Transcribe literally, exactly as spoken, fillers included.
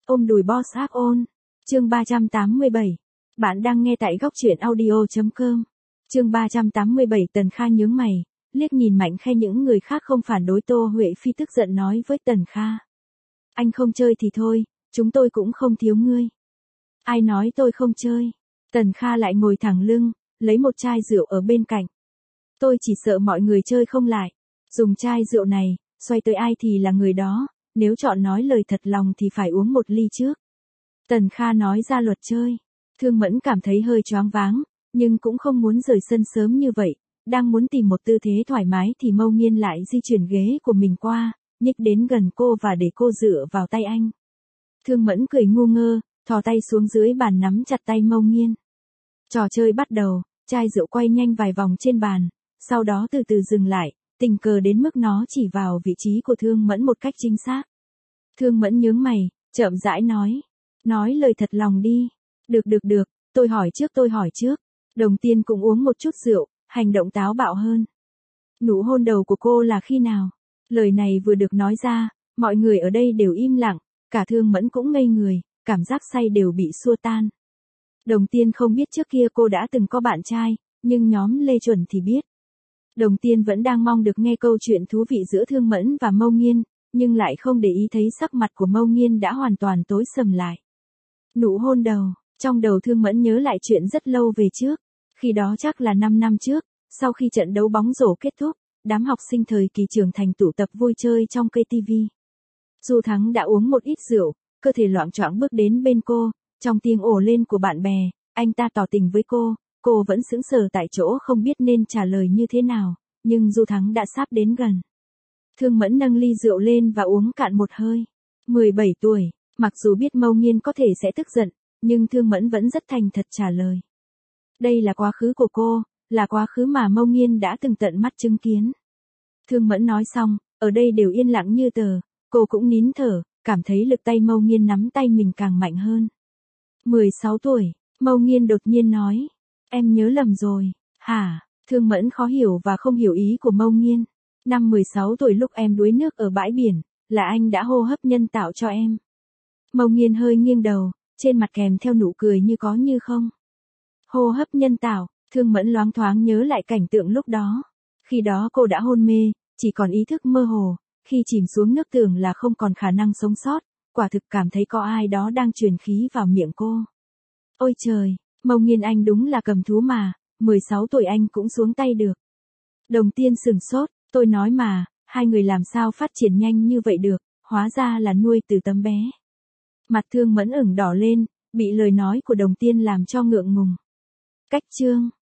Ôm đùi boss áp ôn. Chương ba trăm tám mươi bảy. Bạn đang nghe tại góc truyện audio chấm com. Chương ba trăm tám mươi bảy. Tần Kha nhướng mày, liếc nhìn Mạnh Khe. Những người khác không phản đối. Tô Huệ Phi tức giận nói với Tần Kha. Anh không chơi thì thôi, chúng tôi cũng không thiếu ngươi. Ai nói tôi không chơi? Tần Kha lại ngồi thẳng lưng, lấy một chai rượu ở bên cạnh. Tôi chỉ sợ mọi người chơi không lại. Dùng chai rượu này, xoay tới ai thì là người đó, nếu chọn nói lời thật lòng thì phải uống một ly trước. Tần Kha nói ra luật chơi. Thương Mẫn cảm thấy hơi choáng váng, nhưng cũng không muốn rời sân sớm như vậy. Đang muốn tìm một tư thế thoải mái thì Mâu Nghiên lại di chuyển ghế của mình qua, nhích đến gần cô và để cô dựa vào tay anh. Thương Mẫn cười ngu ngơ, thò tay xuống dưới bàn nắm chặt tay Mâu Nghiên. Trò chơi bắt đầu, chai rượu quay nhanh vài vòng trên bàn, sau đó từ từ dừng lại, tình cờ đến mức nó chỉ vào vị trí của Thương Mẫn một cách chính xác. Thương Mẫn nhướng mày, chậm rãi nói. Nói lời thật lòng đi. Được được được, tôi hỏi trước tôi hỏi trước. Đồng Tiên cũng uống một chút rượu, hành động táo bạo hơn. Nụ hôn đầu của cô là khi nào? Lời này vừa được nói ra, mọi người ở đây đều im lặng, cả Thương Mẫn cũng ngây người, cảm giác say đều bị xua tan. Đồng Tiên không biết trước kia cô đã từng có bạn trai, nhưng nhóm Lê Chuẩn thì biết. Đồng Tiên vẫn đang mong được nghe câu chuyện thú vị giữa Thương Mẫn và Mâu Nghiên, nhưng lại không để ý thấy sắc mặt của Mâu Nghiên đã hoàn toàn tối sầm lại. Nụ hôn đầu, trong đầu Thương Mẫn nhớ lại chuyện rất lâu về trước, khi đó chắc là năm năm trước, sau khi trận đấu bóng rổ kết thúc, đám học sinh thời kỳ trưởng thành tụ tập vui chơi trong cây tivi. Du Thắng đã uống một ít rượu, cơ thể loạng choạng bước đến bên cô, trong tiếng ồ lên của bạn bè, anh ta tỏ tình với cô, cô vẫn sững sờ tại chỗ không biết nên trả lời như thế nào, nhưng Du Thắng đã sắp đến gần. Thương Mẫn nâng ly rượu lên và uống cạn một hơi. mười bảy tuổi, mặc dù biết Mâu Nghiên có thể sẽ tức giận, nhưng Thương Mẫn vẫn rất thành thật trả lời. Đây là quá khứ của cô, là quá khứ mà Mâu Nghiên đã từng tận mắt chứng kiến. Thương Mẫn nói xong, ở đây đều yên lặng như tờ, cô cũng nín thở, cảm thấy lực tay Mâu Nghiên nắm tay mình càng mạnh hơn. mười sáu tuổi, Mâu Nghiên đột nhiên nói. Em nhớ lầm rồi, hả? Thương Mẫn khó hiểu và không hiểu ý của Mâu Nghiên. Năm mười sáu tuổi lúc em đuối nước ở bãi biển, là anh đã hô hấp nhân tạo cho em. Mâu Nghiên hơi nghiêng đầu, trên mặt kèm theo nụ cười như có như không. Hô hấp nhân tạo, Thương Mẫn loáng thoáng nhớ lại cảnh tượng lúc đó. Khi đó cô đã hôn mê, chỉ còn ý thức mơ hồ, khi chìm xuống nước tưởng là không còn khả năng sống sót, quả thực cảm thấy có ai đó đang truyền khí vào miệng cô. Ôi trời, Mâu Nghiên anh đúng là cầm thú mà, mười sáu tuổi anh cũng xuống tay được. Đồng Tiên sửng sốt, tôi nói mà, hai người làm sao phát triển nhanh như vậy được, hóa ra là nuôi từ tấm bé. Mặt Thương Mẫn ửng đỏ lên, bị lời nói của Đồng Tiên làm cho ngượng ngùng. Cách chương.